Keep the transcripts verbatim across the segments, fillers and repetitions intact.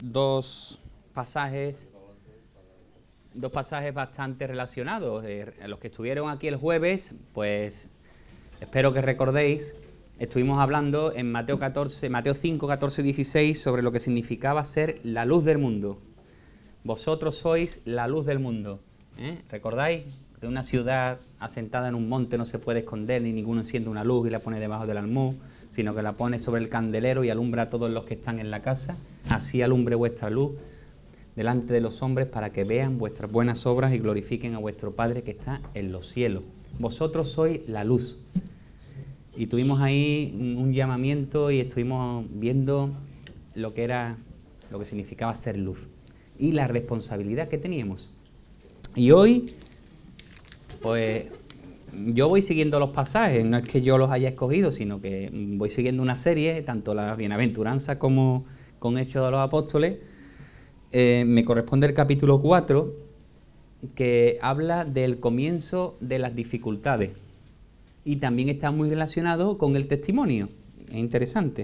dos pasajes, dos pasajes bastante relacionados. Eh, los que estuvieron aquí el jueves, pues espero que recordéis, estuvimos hablando en Mateo catorce, Mateo cinco, catorce, dieciséis sobre lo que significaba ser la luz del mundo. Vosotros sois la luz del mundo. ¿Eh? ¿Recordáis? Que una ciudad asentada en un monte no se puede esconder, ni ninguno enciende una luz y la pone debajo del almud, sino que la pone sobre el candelero y alumbra a todos los que están en la casa. Así alumbre vuestra luz delante de los hombres para que vean vuestras buenas obras y glorifiquen a vuestro Padre que está en los cielos. Vosotros sois la luz. Y tuvimos ahí un llamamiento y estuvimos viendo lo que era, lo que significaba ser luz y la responsabilidad que teníamos. Y hoy, pues, yo voy siguiendo los pasajes, no es que yo los haya escogido, sino que voy siguiendo una serie, tanto la Bienaventuranza como con Hechos de los Apóstoles. Eh, me corresponde el capítulo cuatro, que habla del comienzo de las dificultades. Y también está muy relacionado con el testimonio. Es interesante.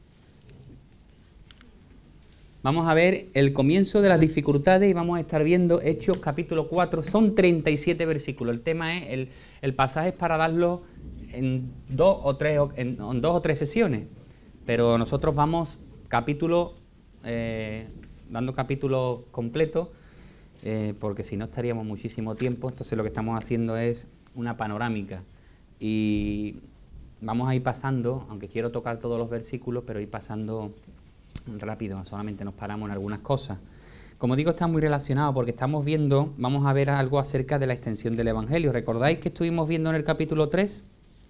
Vamos a ver el comienzo de las dificultades y vamos a estar viendo Hechos capítulo cuatro. Son treinta y siete versículos. El tema es, el, el pasaje es para darlo en dos o tres, en, en dos o tres sesiones. Pero nosotros vamos capítulo, eh, dando capítulos completos, eh, porque si no estaríamos muchísimo tiempo. Entonces lo que estamos haciendo es una panorámica. Y vamos a ir pasando, aunque quiero tocar todos los versículos, pero ir pasando rápido, solamente nos paramos en algunas cosas. Como digo, está muy relacionado porque estamos viendo, vamos a ver algo acerca de la extensión del Evangelio. ¿Recordáis que estuvimos viendo en el capítulo tres?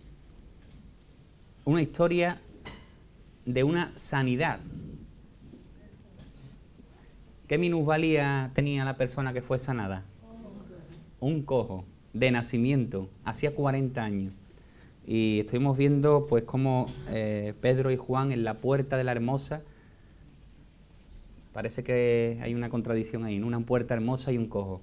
Una historia de una sanidad. ¿Qué minusvalía tenía la persona que fue sanada? Un cojo, de nacimiento, hacía cuarenta años. Y estuvimos viendo pues cómo eh, Pedro y Juan en la puerta de la Hermosa, parece que hay una contradicción ahí, ¿no? Una puerta hermosa y un cojo.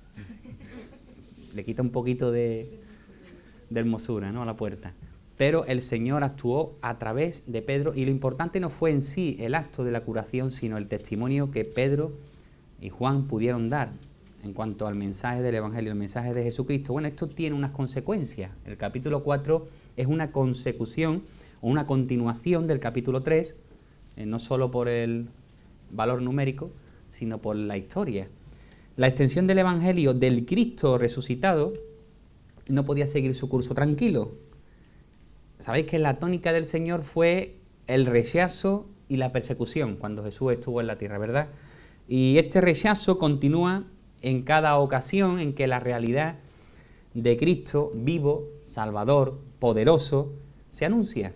Le quita un poquito de, de hermosura, ¿no?, a la puerta. Pero el Señor actuó a través de Pedro y lo importante no fue en sí el acto de la curación, sino el testimonio que Pedro y Juan pudieron dar en cuanto al mensaje del Evangelio, el mensaje de Jesucristo. Bueno, esto tiene unas consecuencias. El capítulo cuatro es una consecución o una continuación del capítulo tres, eh, no solo por el valor numérico, sino por la historia. La extensión del Evangelio del Cristo resucitado no podía seguir su curso tranquilo. Sabéis que la tónica del Señor fue el rechazo y la persecución cuando Jesús estuvo en la tierra, ¿verdad? Y este rechazo continúa en cada ocasión en que la realidad de Cristo vivo, salvador, poderoso, se anuncia.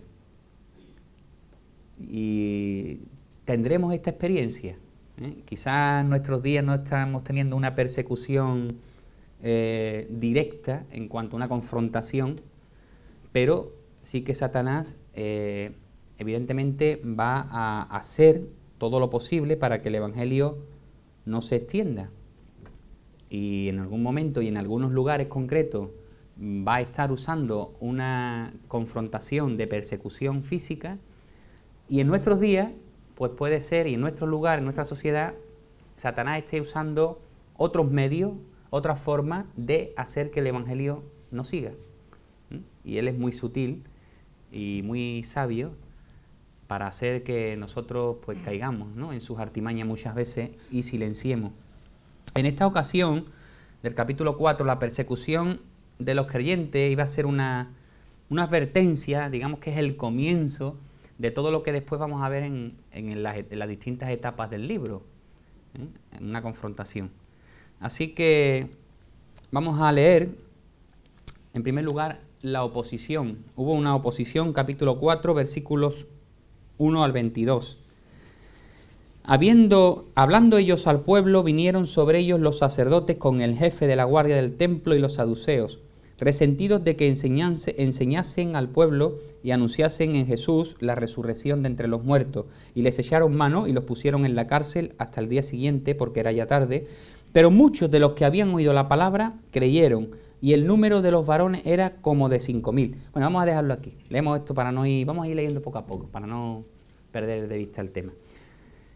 Y tendremos esta experiencia. ¿eh? Quizás en nuestros días no estamos teniendo una persecución eh, directa en cuanto a una confrontación, pero sí que Satanás eh, evidentemente va a hacer todo lo posible para que el Evangelio no se extienda. Y en algún momento y en algunos lugares concretos va a estar usando una confrontación de persecución física. Y en nuestros días, pues puede ser, y en nuestro lugar, en nuestra sociedad, Satanás esté usando otros medios, otras formas de hacer que el Evangelio no siga. ¿Mm? Y él es muy sutil y muy sabio para hacer que nosotros pues caigamos, ¿no?, en sus artimañas muchas veces y silenciemos. En esta ocasión, del capítulo cuatro, la persecución de los creyentes iba a ser una, una advertencia, digamos que es el comienzo de todo lo que después vamos a ver en, en, las, en las distintas etapas del libro, ¿eh? En una confrontación. Así que vamos a leer, en primer lugar, la oposición. Hubo una oposición, capítulo cuatro, versículos uno al veintidós. Habiendo, hablando ellos al pueblo, vinieron sobre ellos los sacerdotes con el jefe de la guardia del templo y los saduceos, resentidos de que enseñase, enseñasen al pueblo y anunciasen en Jesús la resurrección de entre los muertos, y les echaron mano y los pusieron en la cárcel hasta el día siguiente, porque era ya tarde. Pero muchos de los que habían oído la palabra creyeron, y el número de los varones era como de cinco mil. Bueno, vamos a dejarlo aquí. Leemos esto para no ir, vamos a ir leyendo poco a poco, para no perder de vista el tema.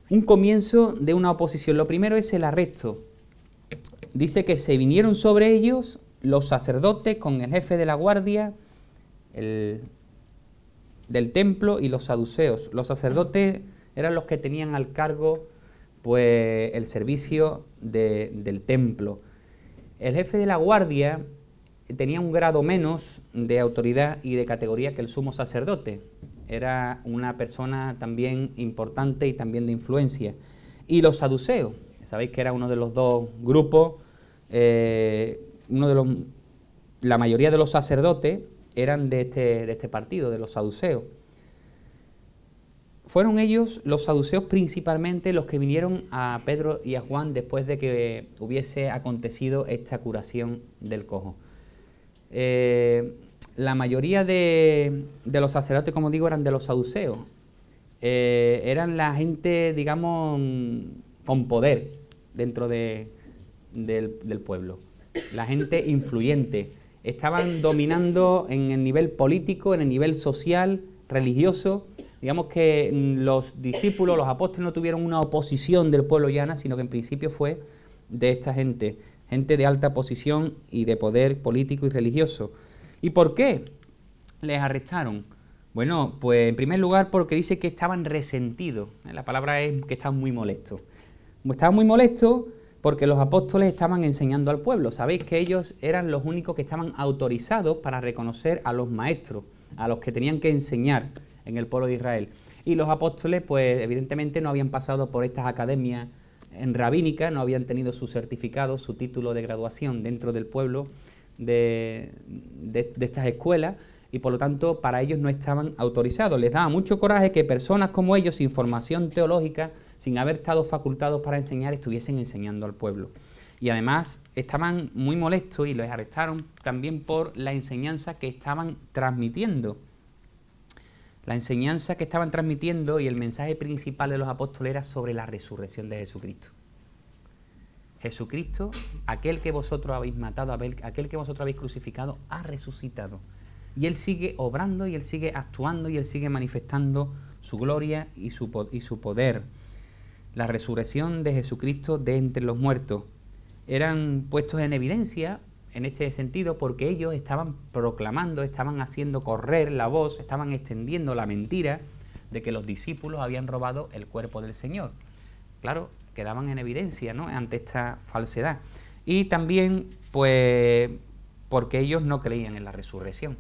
un comienzo de una oposición. Lo primero es el arresto. Dice que se vinieron sobre ellos los sacerdotes con el jefe de la guardia el, del templo y los saduceos. Los sacerdotes eran los que tenían al cargo pues el servicio de, del templo. El jefe de la guardia tenía un grado menos de autoridad y de categoría que el sumo sacerdote. Era una persona también importante y también de influencia. Y los saduceos, sabéis que era uno de los dos grupos, eh, uno de los, la mayoría de los sacerdotes eran de este, de este partido, de los saduceos. Fueron ellos, los saduceos principalmente, los que vinieron a Pedro y a Juan después de que hubiese acontecido esta curación del cojo. Eh, la mayoría de, de los sacerdotes, como digo, eran de los saduceos. Eh, eran la gente, digamos, con poder dentro de, del, del pueblo. La gente influyente. Estaban dominando en el nivel político, en el nivel social, religioso. Digamos que los discípulos, los apóstoles, no tuvieron una oposición del pueblo llana, sino que en principio fue de esta gente, gente de alta posición y de poder político y religioso. ¿Y por qué les arrestaron? Bueno, pues en primer lugar porque dice que estaban resentidos. La palabra es que estaban muy molestos. Estaban muy molestos porque los apóstoles estaban enseñando al pueblo. Sabéis que ellos eran los únicos que estaban autorizados para reconocer a los maestros, a los que tenían que enseñar en el pueblo de Israel. Y los apóstoles, pues evidentemente no habían pasado por estas academias en rabínica, no habían tenido su certificado, su título de graduación dentro del pueblo de, de, de estas escuelas, y por lo tanto para ellos no estaban autorizados. Les daba mucho coraje que personas como ellos, sin formación teológica, sin haber estado facultados para enseñar, estuviesen enseñando al pueblo. Y además estaban muy molestos y los arrestaron también por la enseñanza que estaban transmitiendo. La enseñanza que estaban transmitiendo y el mensaje principal de los apóstoles era sobre la resurrección de Jesucristo. Jesucristo, aquel que vosotros habéis matado, aquel que vosotros habéis crucificado, ha resucitado. Y Él sigue obrando y Él sigue actuando y Él sigue manifestando su gloria y su, y su poder. La resurrección de Jesucristo de entre los muertos. Eran puestos en evidencia en este sentido porque ellos estaban proclamando, estaban haciendo correr la voz, estaban extendiendo la mentira de que los discípulos habían robado el cuerpo del Señor. Claro, quedaban en evidencia, ¿no?, ante esta falsedad. Y también, pues, porque ellos no creían en la resurrección.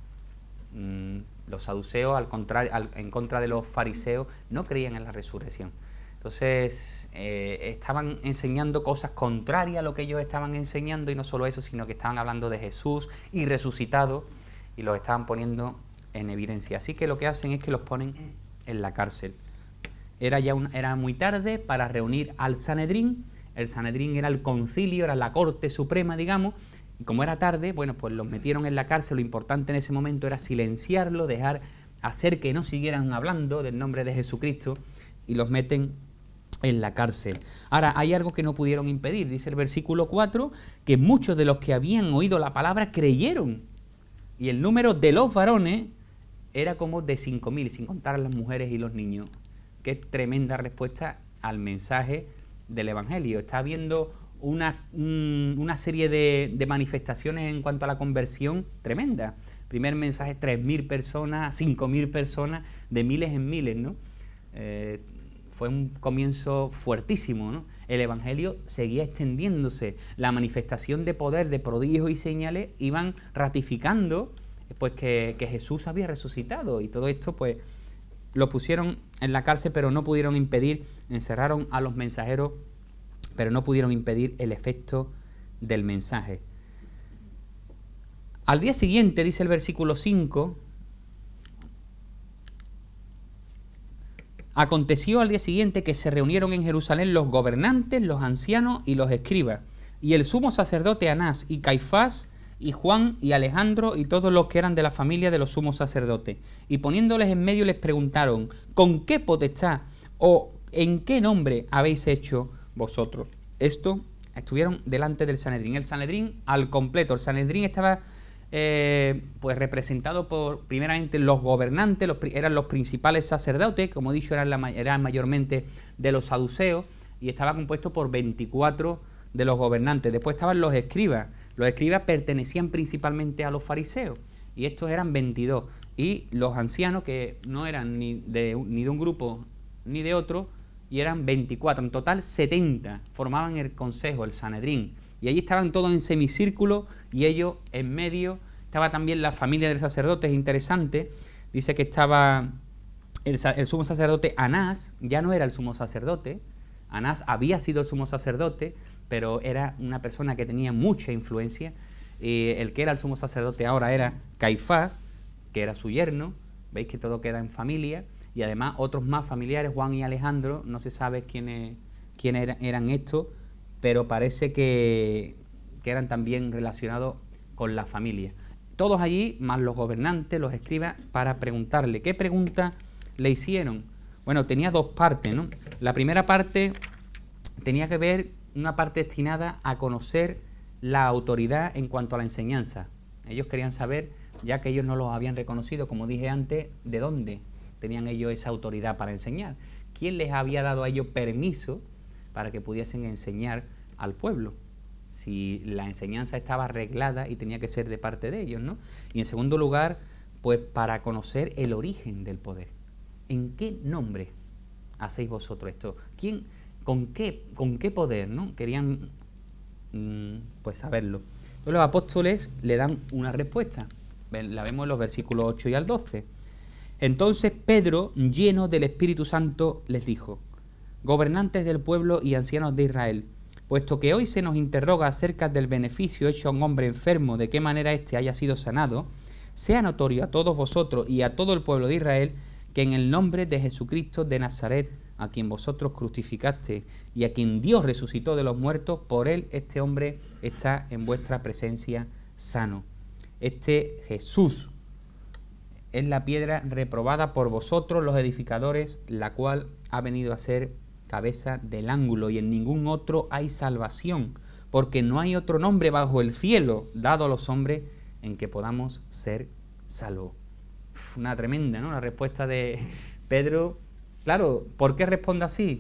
Mm, los saduceos, al contrario, al, en contra de los fariseos, no creían en la resurrección. Entonces, eh, estaban enseñando cosas contrarias a lo que ellos estaban enseñando, y no solo eso, sino que estaban hablando de Jesús y resucitado, y los estaban poniendo en evidencia. Así que lo que hacen es que los ponen en la cárcel. Era ya una, era muy tarde para reunir al Sanedrín. El Sanedrín era el concilio, era la corte suprema, digamos, y como era tarde, bueno, pues los metieron en la cárcel. Lo importante en ese momento era silenciarlo, dejar, hacer que no siguieran hablando del nombre de Jesucristo, y los meten en la cárcel. Ahora, hay algo que no pudieron impedir. Dice el versículo cuatro, que muchos de los que habían oído la palabra creyeron, y el número de los varones era como de cinco mil, sin contar a las mujeres y los niños. Qué tremenda respuesta al mensaje del Evangelio. Está habiendo una, una serie de, de manifestaciones en cuanto a la conversión tremenda. Primer mensaje, tres mil personas, cinco mil personas, de miles en miles, ¿no? Eh, fue un comienzo fuertísimo, ¿no? El Evangelio seguía extendiéndose, la manifestación de poder, de prodigios y señales iban ratificando pues que, que Jesús había resucitado, y todo esto pues lo pusieron en la cárcel, pero no pudieron impedir, encerraron a los mensajeros, pero no pudieron impedir el efecto del mensaje. Al día siguiente, dice el versículo cinco, aconteció al día siguiente que se reunieron en Jerusalén los gobernantes, los ancianos y los escribas, y el sumo sacerdote Anás, y Caifás, y Juan, y Alejandro, y todos los que eran de la familia de los sumos sacerdotes. Y poniéndoles en medio les preguntaron, ¿con qué potestad o en qué nombre habéis hecho vosotros esto? Estuvieron delante del Sanedrín. El Sanedrín al completo. El Sanedrín estaba eh, pues representado por, primeramente, los gobernantes, los, eran los principales sacerdotes, como he dicho, eran, la, eran mayormente de los saduceos, y estaba compuesto por veinticuatro de los gobernantes. Después estaban los escribas. Los escribas pertenecían principalmente a los fariseos, y estos eran veintidós. Y los ancianos, que no eran ni de, ni de un grupo ni de otro, y eran veinticuatro. En total, setenta formaban el consejo, el Sanedrín. Y allí estaban todos en semicírculo, y ellos en medio. Estaba también la familia del sacerdote, es interesante. Dice que estaba el, el sumo sacerdote Anás, ya no era el sumo sacerdote. Anás había sido el sumo sacerdote, pero era una persona que tenía mucha influencia. Eh, el que era el sumo sacerdote ahora era Caifás, que era su yerno. Veis que todo queda en familia. Y además otros más familiares, Juan y Alejandro, no se sabe quiénes, quiénes eran, eran estos, pero parece que, que eran también relacionados con la familia. Todos allí, más los gobernantes, los escribas, para preguntarle. ¿Qué pregunta le hicieron? Bueno, tenía dos partes, ¿no? La primera parte tenía que ver, una parte destinada a conocer la autoridad en cuanto a la enseñanza. Ellos querían saber, ya que ellos no los habían reconocido, como dije antes, de dónde tenían ellos esa autoridad para enseñar. ¿Quién les había dado a ellos permiso para que pudiesen enseñar al pueblo? Si la enseñanza estaba arreglada y tenía que ser de parte de ellos, ¿no? Y en segundo lugar, pues para conocer el origen del poder. ¿En qué nombre hacéis vosotros esto? ¿Quién, con qué, con qué poder, ¿no? Querían mmm, pues saberlo. Entonces los apóstoles le dan una respuesta. La vemos en los versículos ocho y al doce. Entonces Pedro, lleno del Espíritu Santo, les dijo: gobernantes del pueblo y ancianos de Israel, puesto que hoy se nos interroga acerca del beneficio hecho a un hombre enfermo, de qué manera éste haya sido sanado, sea notorio a todos vosotros y a todo el pueblo de Israel que en el nombre de Jesucristo de Nazaret, a quien vosotros crucificaste y a quien Dios resucitó de los muertos, por él este hombre está en vuestra presencia sano. Este Jesús es la piedra reprobada por vosotros los edificadores, la cual ha venido a ser cabeza del ángulo, y en ningún otro hay salvación, porque no hay otro nombre bajo el cielo dado a los hombres en que podamos ser salvos. Una tremenda, ¿no? La respuesta de Pedro. Claro, ¿por qué responde así?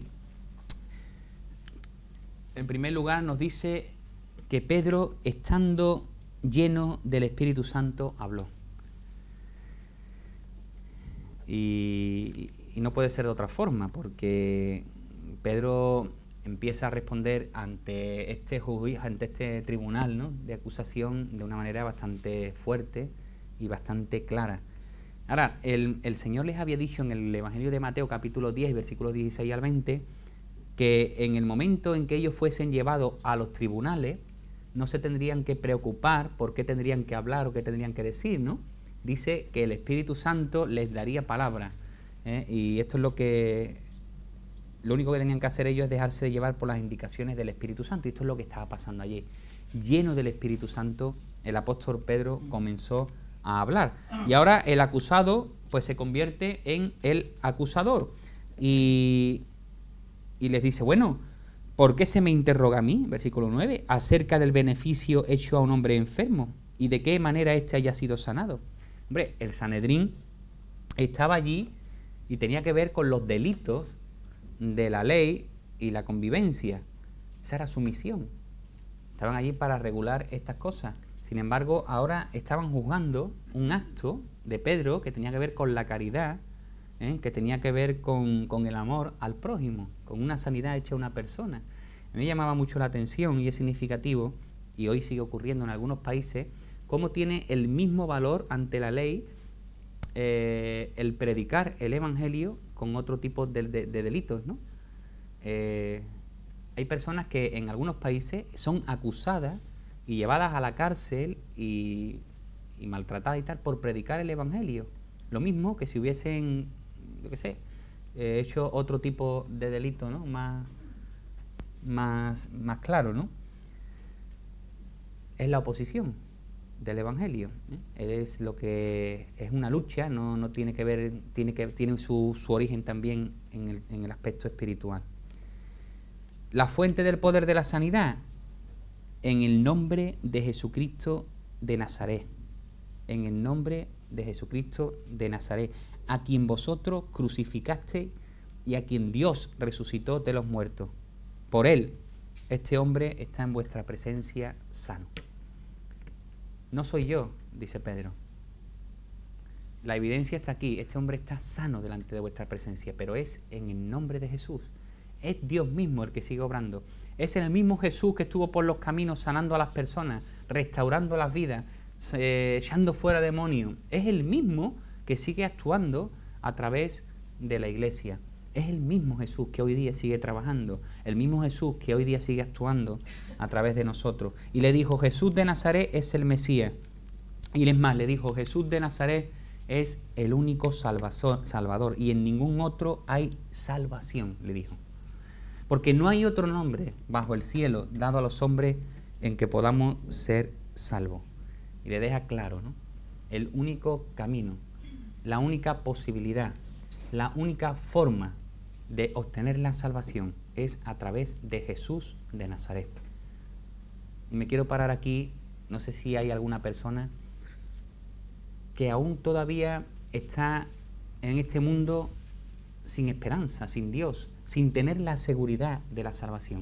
En primer lugar nos dice que Pedro, estando lleno del Espíritu Santo, habló. Y, y no puede ser de otra forma, porque Pedro empieza a responder ante este juicio, ante este tribunal, ¿no?, de acusación de una manera bastante fuerte y bastante clara. Ahora, el, el Señor les había dicho en el Evangelio de Mateo capítulo diez, versículos dieciséis al veinte, que en el momento en que ellos fuesen llevados a los tribunales, no se tendrían que preocupar por qué tendrían que hablar o qué tendrían que decir, ¿no? Dice que el Espíritu Santo les daría palabra, ¿eh? Y esto es lo que... Lo único que tenían que hacer ellos es dejarse llevar por las indicaciones del Espíritu Santo, y esto es lo que estaba pasando allí. Lleno del Espíritu Santo, el apóstol Pedro comenzó a hablar. Y ahora el acusado pues se convierte en el acusador. Y, y les dice, bueno, ¿por qué se me interroga a mí? Versículo nueve, acerca del beneficio hecho a un hombre enfermo y de qué manera éste haya sido sanado. Hombre, el Sanedrín estaba allí y tenía que ver con los delitos de la ley y la convivencia. Esa era su misión. Estaban allí para regular estas cosas. Sin embargo, ahora estaban juzgando un acto de Pedro que tenía que ver con la caridad, ¿eh?, que tenía que ver con, con el amor al prójimo, con una sanidad hecha a una persona. A mí me llamaba mucho la atención, y es significativo, y hoy sigue ocurriendo en algunos países, cómo tiene el mismo valor ante la ley eh, el predicar el Evangelio con otro tipo de, de, de delitos, ¿no? Eh, hay personas que en algunos países son acusadas y llevadas a la cárcel y, y maltratadas y tal por predicar el Evangelio. Lo mismo que si hubiesen, yo qué sé, eh, hecho otro tipo de delito, ¿no?, más, más, más claro, ¿no? Es la oposición del Evangelio, ¿eh? Es lo que es una lucha, no, no tiene que ver, tiene que tiene su, su origen también en el, en el aspecto espiritual. La fuente del poder de la sanidad, en el nombre de Jesucristo de Nazaret. en el nombre de Jesucristo de Nazaret, a quien vosotros crucificasteis y a quien Dios resucitó de los muertos. Por él, este hombre está en vuestra presencia sano. No soy yo, dice Pedro. La evidencia está aquí. Este hombre está sano delante de vuestra presencia, pero es en el nombre de Jesús. Es Dios mismo el que sigue obrando. Es el mismo Jesús que estuvo por los caminos sanando a las personas, restaurando las vidas, eh, echando fuera demonios. Es el mismo que sigue actuando a través de la iglesia. Es el mismo Jesús que hoy día sigue trabajando, el mismo Jesús que hoy día sigue actuando a través de nosotros. Y le dijo, Jesús de Nazaret es el Mesías. Y es más, le dijo, Jesús de Nazaret es el único salvador y en ningún otro hay salvación, le dijo. Porque no hay otro nombre bajo el cielo dado a los hombres en que podamos ser salvos. Y le deja claro, ¿no? El único camino, la única posibilidad, la única forma de obtener la salvación es a través de Jesús de Nazaret. Y me quiero parar aquí, no sé si hay alguna persona que aún todavía está en este mundo sin esperanza, sin Dios, sin tener la seguridad de la salvación.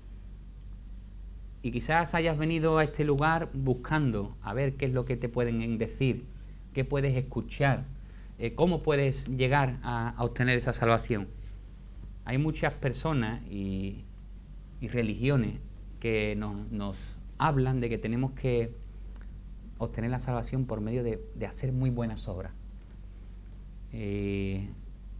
Y quizás hayas venido a este lugar buscando a ver qué es lo que te pueden decir, qué puedes escuchar, eh, cómo puedes llegar a, a obtener esa salvación. Hay muchas personas y, y religiones que nos, nos hablan de que tenemos que obtener la salvación por medio de, de hacer muy buenas obras. Eh,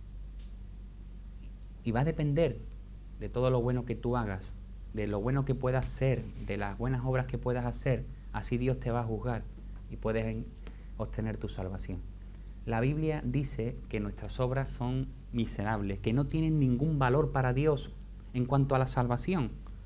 y va a depender de todo lo bueno que tú hagas, de lo bueno que puedas ser, de las buenas obras que puedas hacer, así Dios te va a juzgar y puedes obtener tu salvación. La Biblia dice que nuestras obras son miserables, que no tienen ningún valor para Dios en cuanto a la salvación.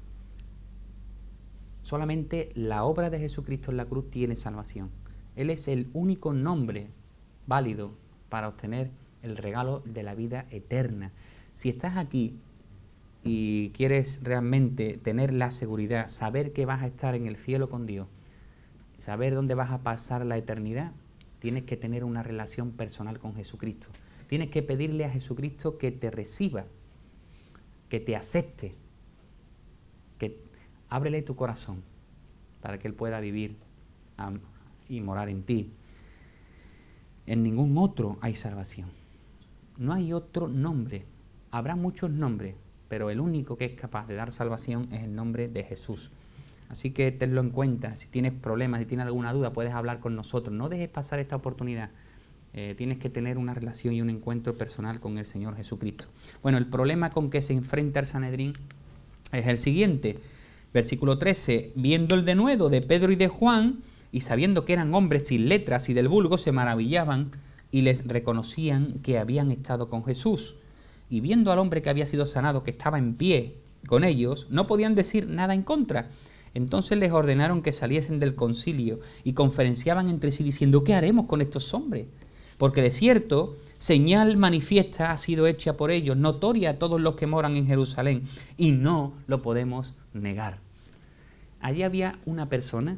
Solamente la obra de Jesucristo en la cruz tiene salvación. Él es el único nombre válido para obtener el regalo de la vida eterna. Si estás aquí y quieres realmente tener la seguridad, saber que vas a estar en el cielo con Dios, saber dónde vas a pasar la eternidad, tienes que tener una relación personal con Jesucristo. Tienes que pedirle a Jesucristo que te reciba, que te acepte, que ábrele tu corazón para que Él pueda vivir um, y morar en ti. En ningún otro hay salvación. No hay otro nombre. Habrá muchos nombres, pero el único que es capaz de dar salvación es el nombre de Jesús. Así que tenlo en cuenta. Si tienes problemas, si tienes alguna duda, puedes hablar con nosotros. No dejes pasar esta oportunidad. Eh, tienes que tener una relación y un encuentro personal con el Señor Jesucristo. Bueno, el problema con que se enfrenta el Sanedrín es el siguiente. Versículo trece. Viendo el denuedo de Pedro y de Juan, y sabiendo que eran hombres sin letras y del vulgo, se maravillaban y les reconocían que habían estado con Jesús. Y viendo al hombre que había sido sanado, que estaba en pie con ellos, no podían decir nada en contra. Entonces les ordenaron que saliesen del concilio y conferenciaban entre sí diciendo, ¿qué haremos con estos hombres? Porque de cierto, señal manifiesta ha sido hecha por ellos, notoria a todos los que moran en Jerusalén, y no lo podemos negar. Allí había una persona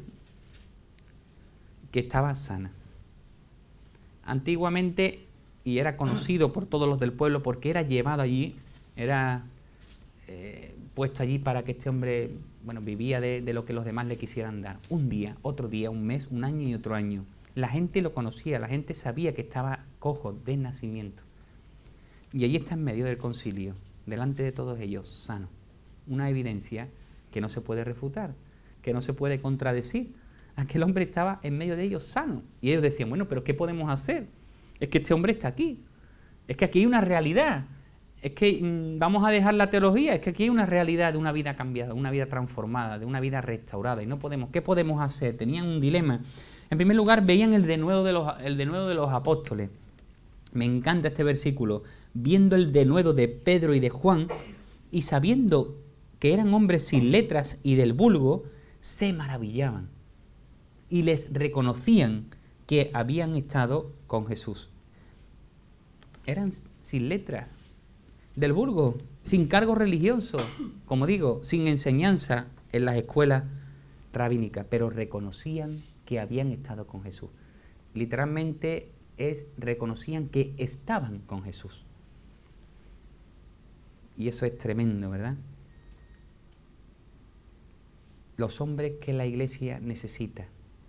que estaba sana. Antiguamente, y era conocido por todos los del pueblo porque era llevado allí, era eh, puesto allí para que este hombre, bueno, vivía de, de lo que los demás le quisieran dar. Un día, otro día, un mes, un año y otro año. La gente lo conocía, la gente sabía que estaba cojo de nacimiento. Y allí está en medio del concilio, delante de todos ellos, sano. Una evidencia que no se puede refutar, que no se puede contradecir. Aquel hombre estaba en medio de ellos sano. Y ellos decían, bueno, pero ¿qué podemos hacer? Es que este hombre está aquí. Es que aquí hay una realidad. Es que mmm, vamos a dejar la teología. Es que aquí hay una realidad de una vida cambiada, de una vida transformada, de una vida restaurada. Y no podemos. ¿Qué podemos hacer? Tenían un dilema. En primer lugar, veían el denuedo de los, el denuedo de los apóstoles. Me encanta este versículo. Viendo el denuedo de Pedro y de Juan, y sabiendo que eran hombres sin letras y del vulgo, se maravillaban. Y les reconocían que habían estado con Jesús. Eran sin letras, del vulgo, sin cargo religioso, como digo, sin enseñanza en las escuelas rabínicas, pero reconocían que habían estado con Jesús. literalmente es, reconocían que estaban con Jesús. Y eso es tremendo, ¿verdad? Los hombres que la Iglesia necesita.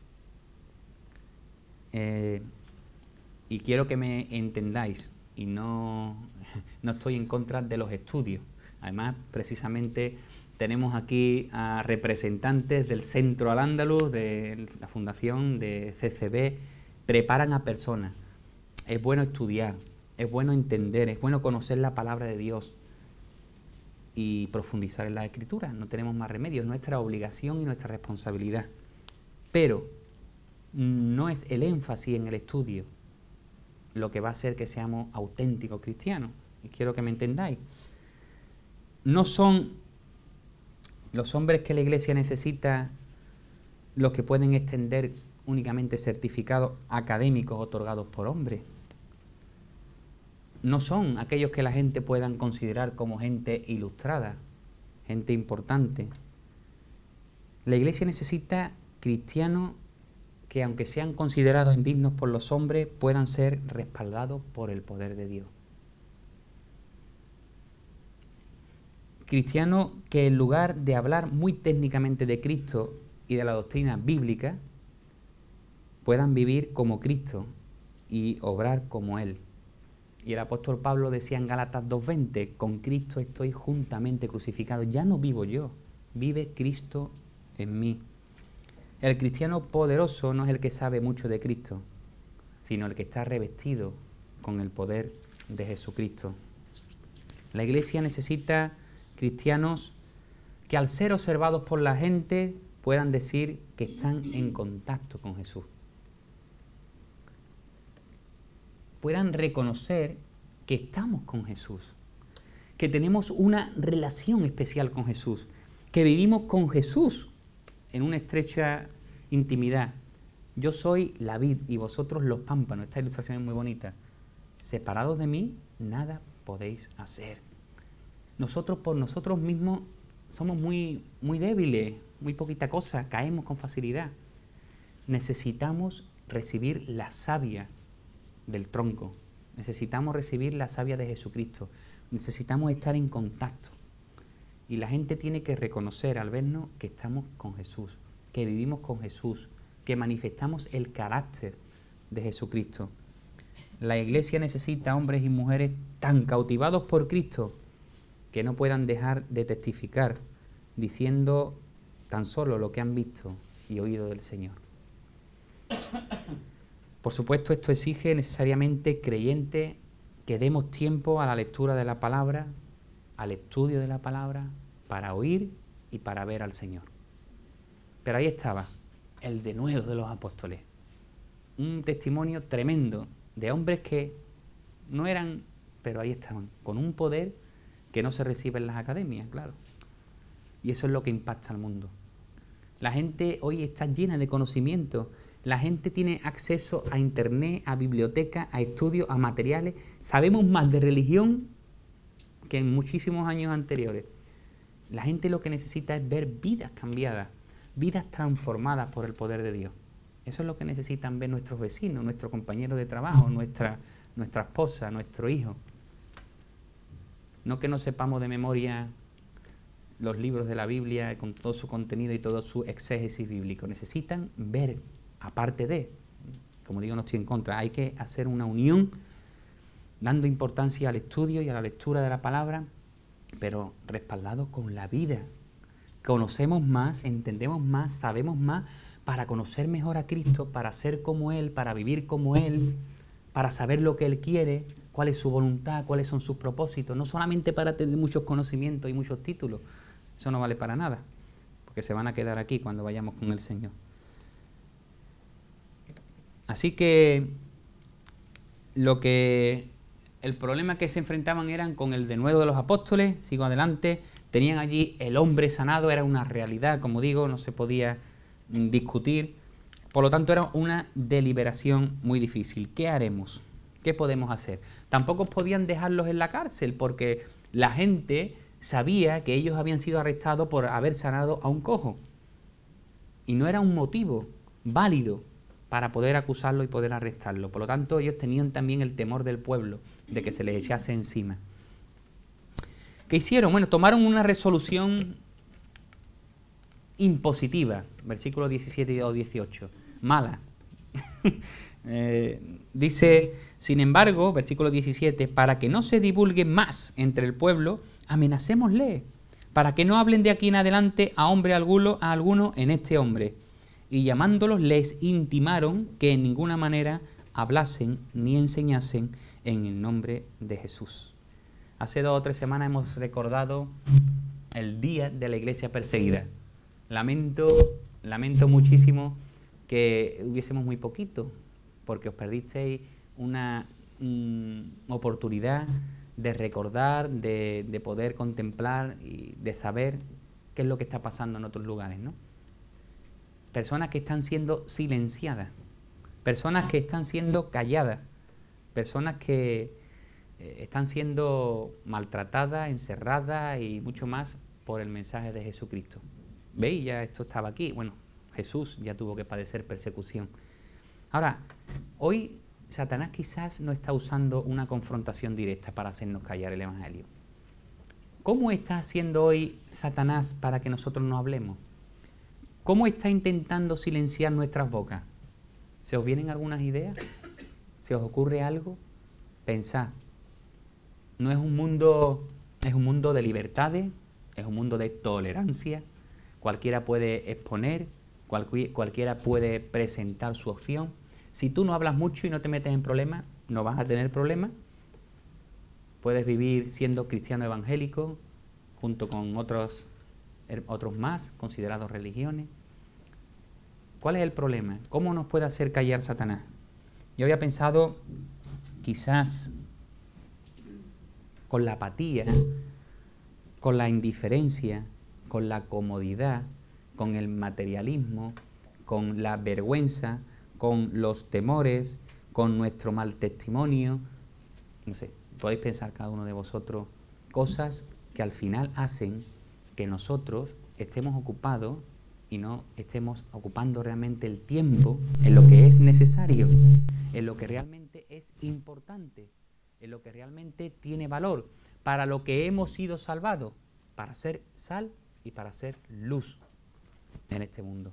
Eh, y quiero que me entendáis, y no, no estoy en contra de los estudios. Además, precisamente tenemos aquí a representantes del Centro Al-Ándalus, de la Fundación, de C C B, preparan a personas. Es bueno estudiar, es bueno entender, es bueno conocer la palabra de Dios y profundizar en la Escritura. No tenemos más remedio, es nuestra obligación y nuestra responsabilidad. Pero no es el énfasis en el estudio lo que va a hacer que seamos auténticos cristianos. Y quiero que me entendáis. No son los hombres que la Iglesia necesita los que pueden extender únicamente certificados académicos otorgados por hombres. No son aquellos que la gente puedan considerar como gente ilustrada, gente importante. La Iglesia necesita cristianos que, aunque sean considerados indignos por los hombres, puedan ser respaldados por el poder de Dios. Cristianos que, en lugar de hablar muy técnicamente de Cristo y de la doctrina bíblica, puedan vivir como Cristo y obrar como Él. Y el apóstol Pablo decía en Gálatas dos veinte, con Cristo estoy juntamente crucificado, ya no vivo yo, vive Cristo en mí. El cristiano poderoso no es el que sabe mucho de Cristo, sino el que está revestido con el poder de Jesucristo. La Iglesia necesita cristianos que, al ser observados por la gente, puedan decir que están en contacto con Jesús. Puedan reconocer que estamos con Jesús, que tenemos una relación especial con Jesús, que vivimos con Jesús en una estrecha intimidad. Yo soy la vid y vosotros los pámpanos. Esta ilustración es muy bonita. Separados de mí, nada podéis hacer. Nosotros por nosotros mismos somos muy, muy débiles, muy poquita cosa, caemos con facilidad. Necesitamos recibir la savia del tronco. Necesitamos recibir la savia de Jesucristo. Necesitamos estar en contacto. Y la gente tiene que reconocer al vernos que estamos con Jesús, que vivimos con Jesús, que manifestamos el carácter de Jesucristo. La Iglesia necesita hombres y mujeres tan cautivados por Cristo que no puedan dejar de testificar diciendo tan solo lo que han visto y oído del Señor. Por supuesto, esto exige necesariamente, creyentes, que demos tiempo a la lectura de la palabra, al estudio de la palabra, para oír y para ver al Señor. Pero ahí estaba el denuedo de los apóstoles. Un testimonio tremendo de hombres que no eran, pero ahí estaban, con un poder que no se recibe en las academias, claro. Y eso es lo que impacta al mundo. La gente hoy está llena de conocimiento. La gente tiene acceso a internet, a bibliotecas, a estudios, a materiales. Sabemos más de religión que en muchísimos años anteriores. La gente lo que necesita es ver vidas cambiadas, vidas transformadas por el poder de Dios. Eso es lo que necesitan ver nuestros vecinos, nuestros compañeros de trabajo, nuestra, nuestra esposa, nuestro hijo. No que no sepamos de memoria los libros de la Biblia con todo su contenido y todo su exégesis bíblico. Necesitan ver, aparte de, como digo, no estoy en contra, hay que hacer una unión dando importancia al estudio y a la lectura de la palabra, pero respaldados con la vida. Conocemos más, entendemos más, sabemos más para conocer mejor a Cristo, para ser como Él, para vivir como Él, para saber lo que Él quiere, cuál es su voluntad, cuáles son sus propósitos, no solamente para tener muchos conocimientos y muchos títulos. Eso no vale para nada, porque se van a quedar aquí cuando vayamos con el Señor. Así que lo que el problema que se enfrentaban eran con el denuedo de los apóstoles. Sigo adelante. Tenían allí el hombre sanado, era una realidad, como digo, no se podía discutir. Por lo tanto, era una deliberación muy difícil. ¿Qué haremos? ¿Qué podemos hacer? Tampoco podían dejarlos en la cárcel, porque la gente sabía que ellos habían sido arrestados por haber sanado a un cojo. Y no era un motivo válido para poder acusarlo y poder arrestarlo. Por lo tanto, ellos tenían también el temor del pueblo, de que se les echase encima. ¿Qué hicieron? Bueno, tomaron una resolución impositiva, versículos diecisiete o dieciocho, mala. eh, dice, sin embargo, versículo diecisiete, para que no se divulgue más entre el pueblo, amenacémosle, para que no hablen de aquí en adelante a hombre alguno, a alguno en este hombre. Y llamándolos les intimaron que en ninguna manera hablasen ni enseñasen en el nombre de Jesús. Hace dos o tres semanas hemos recordado el día de la iglesia perseguida. Lamento, lamento muchísimo que hubiésemos muy poquito, porque os perdisteis una mm, oportunidad de recordar, de, de poder contemplar y de saber qué es lo que está pasando en otros lugares, ¿no? Personas que están siendo silenciadas, personas que están siendo calladas, personas que eh, están siendo maltratadas, encerradas y mucho más por el mensaje de Jesucristo. ¿Veis? Ya esto estaba aquí. Bueno, Jesús ya tuvo que padecer persecución. Ahora, hoy Satanás quizás no está usando una confrontación directa para hacernos callar el Evangelio. ¿Cómo está haciendo hoy Satanás para que nosotros no hablemos? ¿Cómo está intentando silenciar nuestras bocas? ¿Se os vienen algunas ideas? ¿Se os ocurre algo? Pensad. No es un mundo, es un mundo de libertades, es un mundo de tolerancia. Cualquiera puede exponer, cualquier, cualquiera puede presentar su opción. Si tú no hablas mucho y no te metes en problemas, no vas a tener problemas. Puedes vivir siendo cristiano evangélico, junto con otros, otros más, considerados religiones. ¿Cuál es el problema? ¿Cómo nos puede hacer callar Satanás? Yo había pensado, quizás, con la apatía, con la indiferencia, con la comodidad, con el materialismo, con la vergüenza, con los temores, con nuestro mal testimonio. No sé, podéis pensar cada uno de vosotros cosas que al final hacen que nosotros estemos ocupados y no estemos ocupando realmente el tiempo en lo que es necesario, en lo que realmente es importante, en lo que realmente tiene valor, para lo que hemos sido salvados, para ser sal y para ser luz en este mundo.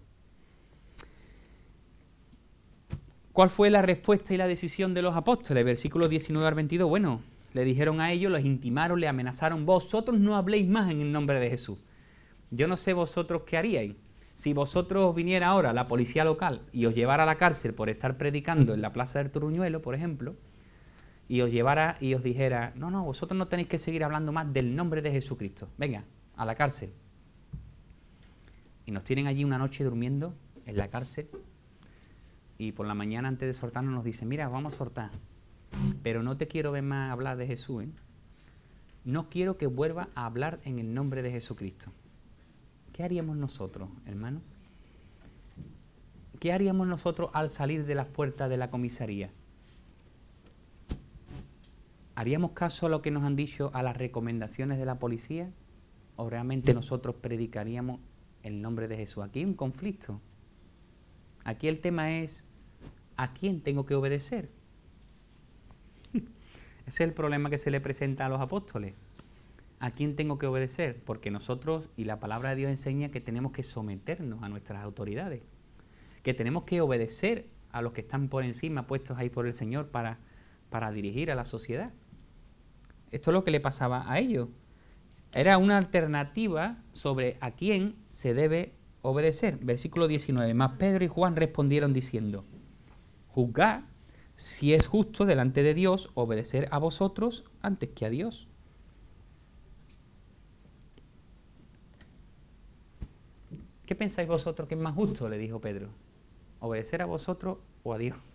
¿Cuál fue la respuesta y la decisión de los apóstoles? Versículos diecinueve al veintidós. Bueno, le dijeron a ellos, los intimaron, le amenazaron, vosotros no habléis más en el nombre de Jesús. Yo no sé vosotros qué haríais. Si vosotros viniera ahora la policía local y os llevara a la cárcel por estar predicando en la plaza del Turuñuelo, por ejemplo, y os llevara y os dijera, no, no, vosotros no tenéis que seguir hablando más del nombre de Jesucristo. Venga, a la cárcel. Y nos tienen allí una noche durmiendo en la cárcel y por la mañana antes de soltarnos nos dicen, mira, vamos a soltar, pero no te quiero ver más hablar de Jesús, ¿eh? No quiero que vuelva a hablar en el nombre de Jesucristo. ¿Qué haríamos nosotros, hermano? ¿Qué haríamos nosotros al salir de las puertas de la comisaría? ¿Haríamos caso a lo que nos han dicho, a las recomendaciones de la policía? ¿O realmente nosotros predicaríamos el nombre de Jesús? Aquí hay un conflicto. Aquí el tema es, ¿a quién tengo que obedecer? Ese es el problema que se le presenta a los apóstoles. ¿A quién tengo que obedecer? Porque nosotros, y la palabra de Dios enseña que tenemos que someternos a nuestras autoridades, que tenemos que obedecer a los que están por encima, puestos ahí por el Señor para, para dirigir a la sociedad. Esto es lo que le pasaba a ellos. Era una alternativa sobre a quién se debe obedecer. Versículo diecinueve. Mas Pedro y Juan respondieron diciendo, juzgad si es justo delante de Dios obedecer a vosotros antes que a Dios. ¿Qué pensáis vosotros que es más justo? Le dijo Pedro. ¿Obedecer a vosotros o a Dios?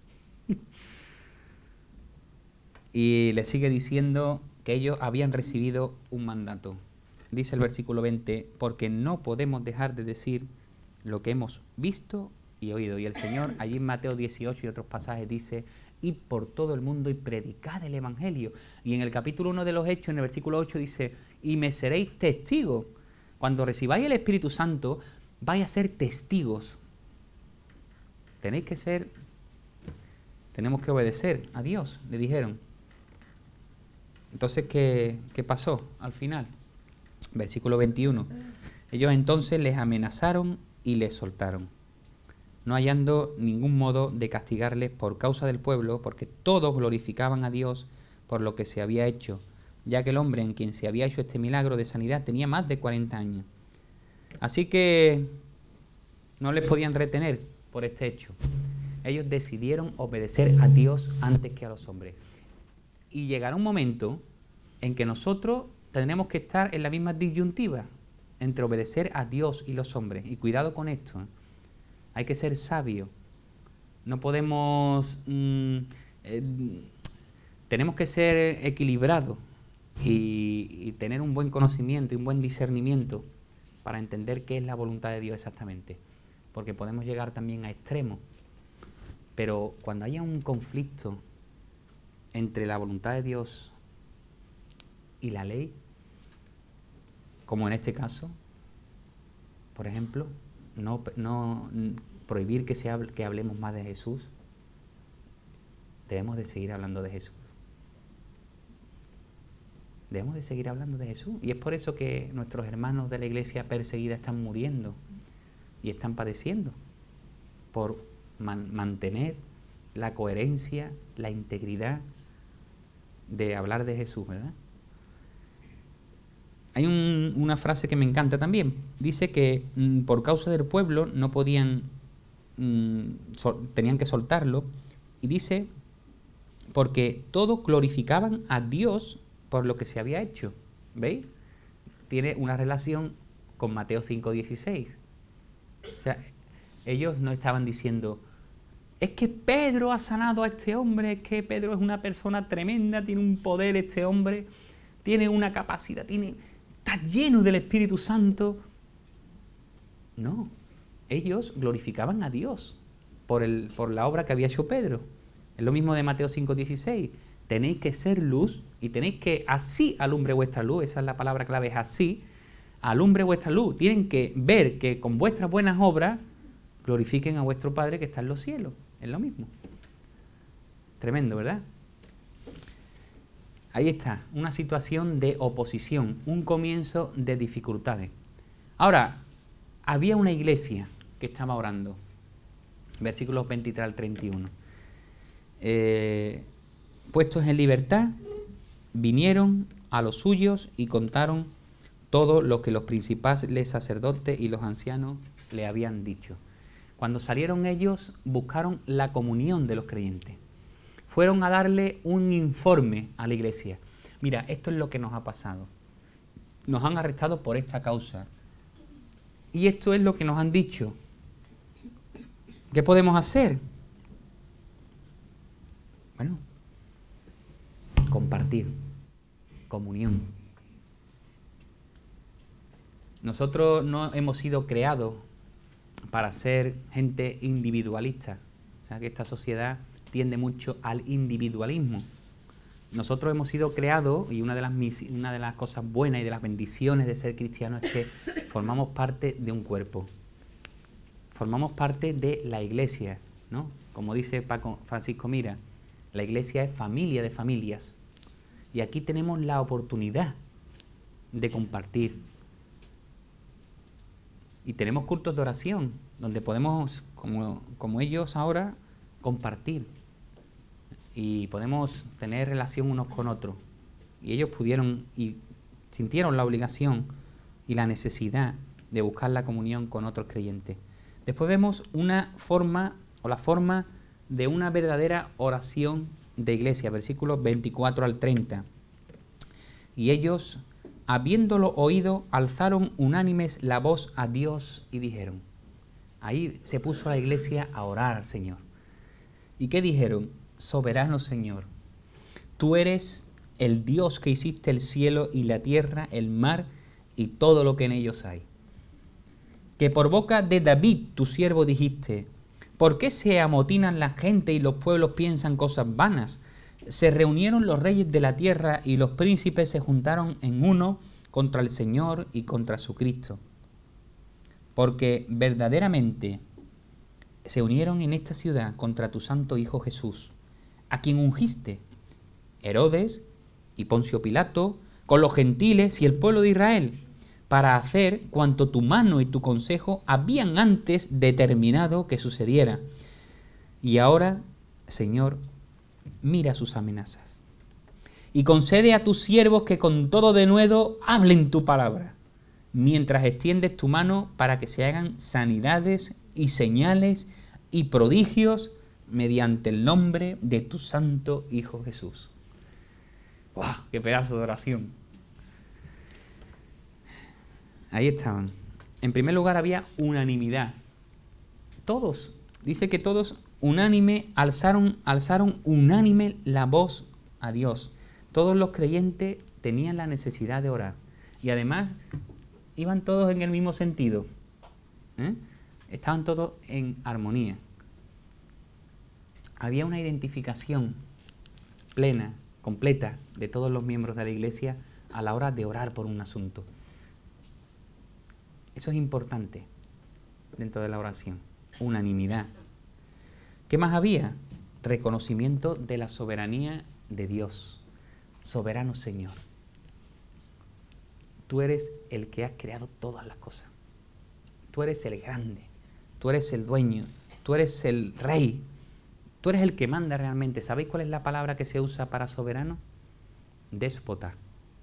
Y le sigue diciendo que ellos habían recibido un mandato. Dice el versículo veinte, porque no podemos dejar de decir lo que hemos visto y oído. Y el Señor, allí en Mateo dieciocho y otros pasajes, dice, id por todo el mundo y predicad el Evangelio. Y en el capítulo uno de los Hechos, en el versículo ocho, dice, y me seréis testigos. Cuando recibáis el Espíritu Santo, vais a ser testigos. Tenéis que ser tenemos que obedecer a Dios, le dijeron. Entonces, ¿qué, qué pasó al final? Versículo veintiuno. Ellos entonces les amenazaron y les soltaron, no hallando ningún modo de castigarles por causa del pueblo, porque todos glorificaban a Dios por lo que se había hecho, ya que el hombre en quien se había hecho este milagro de sanidad tenía más de cuarenta años. Así que no les podían retener por este hecho. Ellos decidieron obedecer a Dios antes que a los hombres. Y llegará un momento en que nosotros tendremos que estar en la misma disyuntiva entre obedecer a Dios y los hombres. Y cuidado con esto, ¿eh? Hay que ser sabio. No podemos... Mmm, eh, tenemos que ser equilibrados y, y tener un buen conocimiento y un buen discernimiento para entender qué es la voluntad de Dios exactamente. Porque podemos llegar también a extremos. Pero cuando haya un conflicto entre la voluntad de Dios y la ley, como en este caso, por ejemplo, no, no prohibir que, se hable, que hablemos más de Jesús, debemos de seguir hablando de Jesús. Debemos de seguir hablando de Jesús. Y es por eso que nuestros hermanos de la iglesia perseguida están muriendo y están padeciendo, por man mantener la coherencia, la integridad de hablar de Jesús, ¿verdad? Hay un, una frase que me encanta también. Dice que mmm, por causa del pueblo no podían, mmm, sol, tenían que soltarlo. Y dice, porque todos glorificaban a Dios por lo que se había hecho. ¿Veis? Tiene una relación con Mateo cinco dieciséis. O sea, ellos no estaban diciendo, es que Pedro ha sanado a este hombre, es que Pedro es una persona tremenda, tiene un poder este hombre, tiene una capacidad, tiene, está lleno del Espíritu Santo. No, ellos glorificaban a Dios por, el, por la obra que había hecho Pedro. Es lo mismo de Mateo cinco dieciséis. Tenéis que ser luz y tenéis que así alumbre vuestra luz. Esa es la palabra clave, es así. Alumbre vuestra luz. Tienen que ver que con vuestras buenas obras glorifiquen a vuestro Padre que está en los cielos. Es lo mismo. Tremendo, ¿verdad? Ahí está, una situación de oposición, un comienzo de dificultades. Ahora, había una iglesia que estaba orando. Versículos veintitrés al treinta y uno. Eh, puestos en libertad, vinieron a los suyos y contaron todo lo que los principales sacerdotes y los ancianos le habían dicho. Cuando salieron ellos, buscaron la comunión de los creyentes. Fueron a darle un informe a la iglesia. Mira, esto es lo que nos ha pasado. Nos han arrestado por esta causa. Y esto es lo que nos han dicho. ¿Qué podemos hacer? Bueno, compartir, comunión. Nosotros no hemos sido creados para ser gente individualista. O sea, que esta sociedad tiende mucho al individualismo. Nosotros hemos sido creados, y una de las, una de las cosas buenas y de las bendiciones de ser cristianos es que formamos parte de un cuerpo. Formamos parte de la iglesia, ¿no? Como dice Paco Francisco Mira, la iglesia es familia de familias. Y aquí tenemos la oportunidad de compartir. Y tenemos cultos de oración, donde podemos, como, como ellos ahora, compartir. Y podemos tener relación unos con otros. Y ellos pudieron y sintieron la obligación y la necesidad de buscar la comunión con otros creyentes. Después vemos una forma, o la forma de una verdadera oración de iglesia, versículos veinticuatro al treinta. Y ellos, habiéndolo oído, alzaron unánimes la voz a Dios y dijeron. Ahí se puso la iglesia a orar al Señor. ¿Y qué dijeron? Soberano Señor, tú eres el Dios que hiciste el cielo y la tierra, el mar y todo lo que en ellos hay. Que por boca de David, tu siervo, dijiste, ¿por qué se amotinan la gente y los pueblos piensan cosas vanas? Se reunieron los reyes de la tierra y los príncipes se juntaron en uno contra el Señor y contra su Cristo. Porque verdaderamente se unieron en esta ciudad contra tu santo Hijo Jesús, a quien ungiste, Herodes y Poncio Pilato, con los gentiles y el pueblo de Israel, para hacer cuanto tu mano y tu consejo habían antes determinado que sucediera. Y ahora, Señor, mira sus amenazas y concede a tus siervos que con todo denuedo hablen tu palabra, mientras extiendes tu mano para que se hagan sanidades y señales y prodigios mediante el nombre de tu santo Hijo Jesús. ¡Wow! ¡Qué pedazo de oración! Ahí estaban. En primer lugar había unanimidad. Todos, dice que todos unánime alzaron, alzaron unánime la voz a Dios. Todos los creyentes tenían la necesidad de orar. Y además iban todos en el mismo sentido. ¿Eh? Estaban todos en armonía. Había una identificación plena, completa, de todos los miembros de la Iglesia a la hora de orar por un asunto. Eso es importante dentro de la oración. Unanimidad. ¿Qué más había? Reconocimiento de la soberanía de Dios. Soberano Señor. Tú eres el que has creado todas las cosas. Tú eres el grande. Tú eres el dueño. Tú eres el rey. Tú eres el que manda realmente. ¿Sabéis cuál es la palabra que se usa para soberano? Déspota.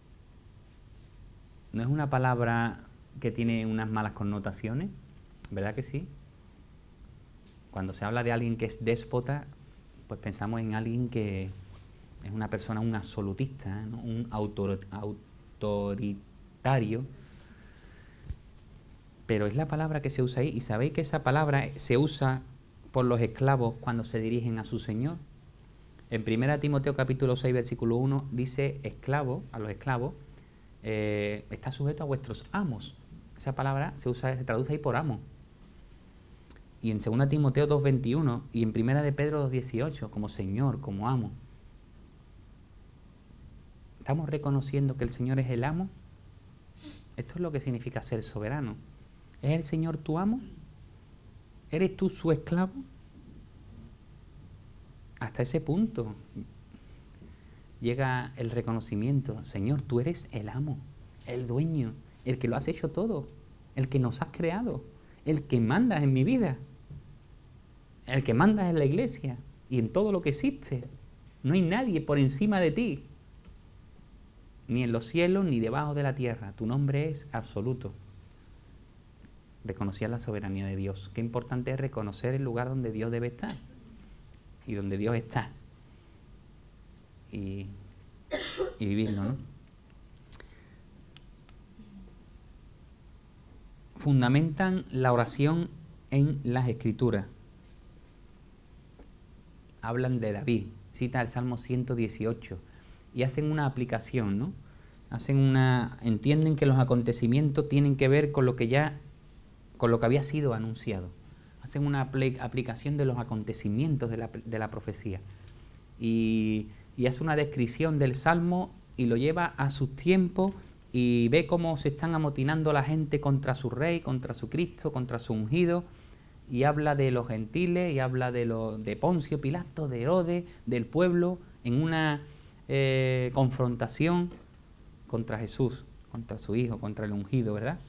No es una palabra que tiene unas malas connotaciones, ¿verdad que sí? Cuando se habla de alguien que es déspota, pues pensamos en alguien que es una persona, un absolutista, ¿no? Un autor, autoritario. Pero es la palabra que se usa ahí. ¿Y sabéis que esa palabra se usa por los esclavos cuando se dirigen a su señor? En primera Timoteo capítulo seis, versículo uno, dice esclavo, a los esclavos, eh, está sujeto a vuestros amos. Esa palabra se usa, se traduce ahí por amo. Y en segunda Timoteo dos, veintiuno y en primera de Pedro dos, dieciocho, como Señor, como amo. ¿Estamos reconociendo que el Señor es el amo? Esto es lo que significa ser soberano. ¿Es el Señor tu amo? ¿Eres tú su esclavo? Hasta ese punto llega el reconocimiento. Señor, tú eres el amo, el dueño, el que lo has hecho todo, el que nos has creado, el que mandas en mi vida, el que mandas en la iglesia y en todo lo que existe. No hay nadie por encima de ti, ni en los cielos ni debajo de la tierra. Tu nombre es absoluto. Reconocías la soberanía de Dios. Qué importante es reconocer el lugar donde Dios debe estar y donde Dios está y, y vivirlo, ¿no? Fundamentan la oración en las Escrituras. Hablan de David, cita el Salmo ciento dieciocho y hacen una aplicación, ¿no? Hacen una, entienden que los acontecimientos tienen que ver con lo que ya, con lo que había sido anunciado. Hacen una aplicación de los acontecimientos de la, de la profecía y, y hace una descripción del Salmo y lo lleva a sus tiempos y ve cómo se están amotinando la gente contra su rey, contra su Cristo, contra su ungido, y habla de los gentiles y habla de, lo, de Poncio Pilato, de Herodes, del pueblo, en una eh, confrontación contra Jesús, contra su Hijo, contra el ungido, ¿verdad?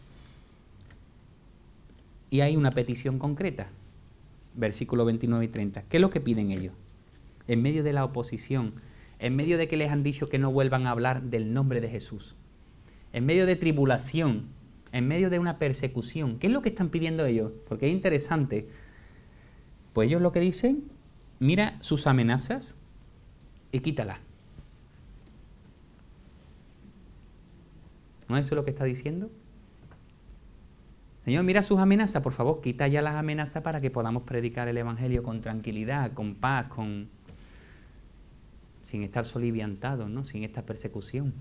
Y hay una petición concreta, versículos veintinueve y treinta. ¿Qué es lo que piden ellos? En medio de la oposición, en medio de que les han dicho que no vuelvan a hablar del nombre de Jesús, en medio de tribulación, en medio de una persecución, ¿qué es lo que están pidiendo ellos? Porque es interesante. Pues ellos lo que dicen, mira sus amenazas y quítalas. ¿No es eso lo que está diciendo? Señor, mira sus amenazas, por favor, quita ya las amenazas para que podamos predicar el Evangelio con tranquilidad, con paz, con sin estar soliviantados, ¿no? Sin esta persecución.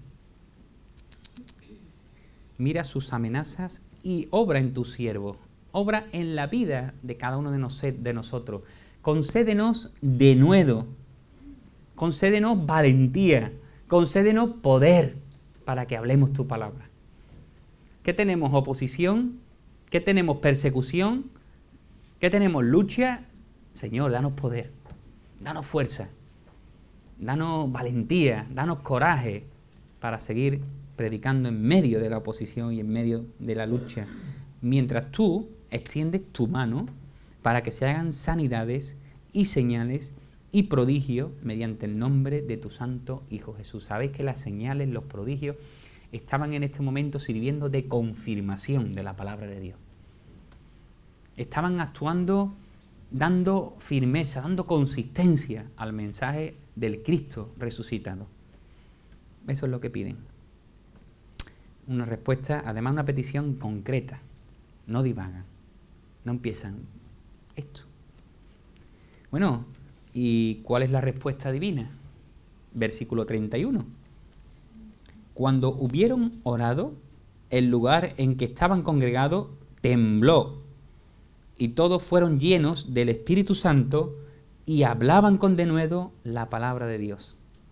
Mira sus amenazas y obra en tu siervo, obra en la vida de cada uno de, nos, de nosotros. Concédenos denuedo, concédenos valentía, concédenos poder para que hablemos tu palabra. ¿Qué tenemos? Oposición. ¿Qué tenemos? Persecución. ¿Qué tenemos? Lucha. Señor, danos poder, danos fuerza. danos valentía, danos coraje para seguir predicando en medio de la oposición y en medio de la lucha, mientras tú extiendes tu mano para que se hagan sanidades y señales y prodigios mediante el nombre de tu santo Hijo Jesús. Sabéis que las señales, los prodigios, estaban en este momento sirviendo de confirmación de la palabra de Dios. Estaban actuando, dando firmeza, dando consistencia al mensaje del Cristo resucitado. Eso es lo que piden. Una respuesta, además una petición concreta. No divagan, no empiezan esto. Bueno, ¿y cuál es la respuesta divina? Versículo treinta y uno. Cuando hubieron orado, el lugar en que estaban congregados tembló, y todos fueron llenos del Espíritu Santo y hablaban con denuedo la palabra de Dios.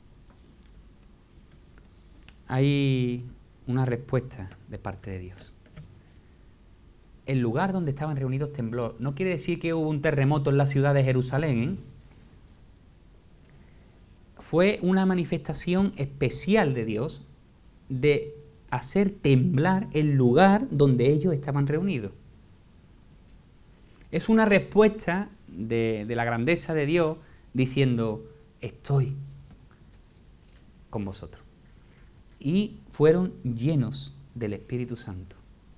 Hay una respuesta de parte de Dios. El lugar donde estaban reunidos tembló. No quiere decir que hubo un terremoto en la ciudad de Jerusalén, ¿eh? Fue una manifestación especial de Dios de hacer temblar el lugar donde ellos estaban reunidos. Es una respuesta de, de la grandeza de Dios diciendo, estoy con vosotros. Y fueron llenos del Espíritu Santo.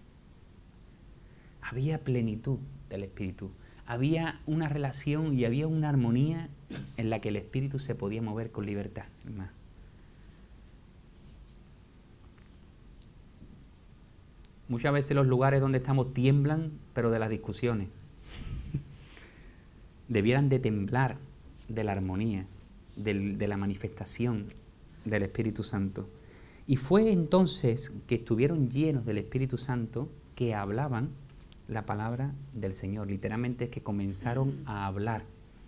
Había plenitud del Espíritu. Había una relación y había una armonía en la que el Espíritu se podía mover con libertad. Hermano. Muchas veces los lugares donde estamos tiemblan, pero de las discusiones. Debieran de temblar de la armonía, del, de la manifestación del Espíritu Santo. Y fue entonces que estuvieron llenos del Espíritu Santo que hablaban la palabra del Señor. Literalmente es que comenzaron a hablar.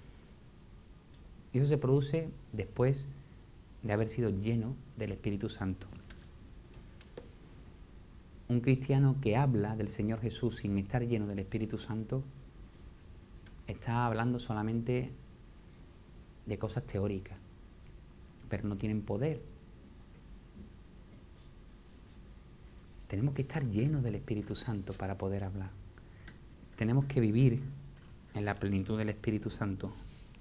Y eso se produce después de haber sido lleno del Espíritu Santo. Un cristiano que habla del Señor Jesús sin estar lleno del Espíritu Santo está hablando solamente de cosas teóricas, pero no tienen poder. Tenemos que estar llenos del Espíritu Santo para poder hablar. Tenemos que vivir en la plenitud del Espíritu Santo.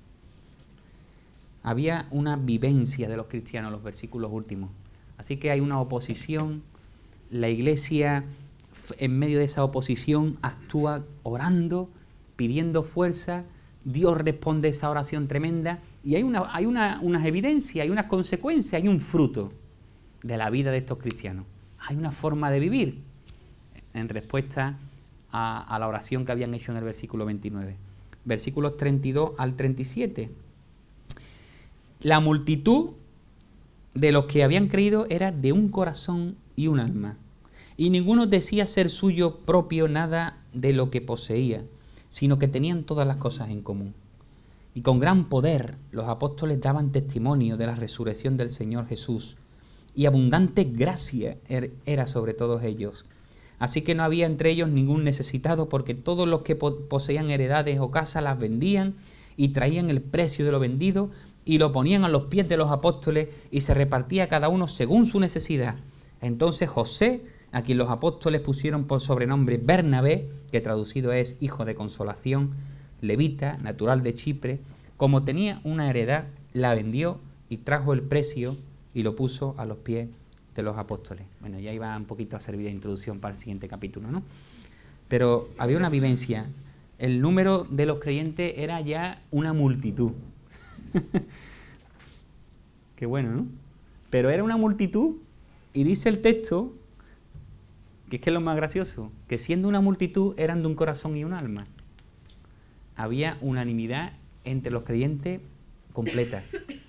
Había una vivencia de los cristianos, los versículos últimos. Así que hay una oposición. La iglesia, en medio de esa oposición, actúa orando, pidiendo fuerza. Dios responde a esa oración tremenda. Y hay una, hay una, unas evidencias, hay unas consecuencias, hay un fruto de la vida de estos cristianos. Hay una forma de vivir en respuesta a, a la oración que habían hecho en el versículo veintinueve. Versículos treinta y dos al treinta y siete. La multitud de los que habían creído era de un corazón y un alma, y ninguno decía ser suyo propio nada de lo que poseía, sino que tenían todas las cosas en común. Y con gran poder los apóstoles daban testimonio de la resurrección del Señor Jesús, y abundante gracia era sobre todos ellos. Así que no había entre ellos ningún necesitado, porque todos los que poseían heredades o casas las vendían y traían el precio de lo vendido y lo ponían a los pies de los apóstoles, y se repartía cada uno según su necesidad. Entonces José, a quien los apóstoles pusieron por sobrenombre Bernabé, que traducido es hijo de consolación, levita, natural de Chipre, como tenía una heredad, la vendió y trajo el precio y lo puso a los pies de los apóstoles. Bueno, ya iba un poquito a servir de introducción para el siguiente capítulo, ¿no? Pero había una vivencia. El número de los creyentes era ya una multitud. Qué bueno, ¿no? Pero era una multitud, y dice el texto, que es que es lo más gracioso, que siendo una multitud eran de un corazón y un alma. Había unanimidad entre los creyentes completa.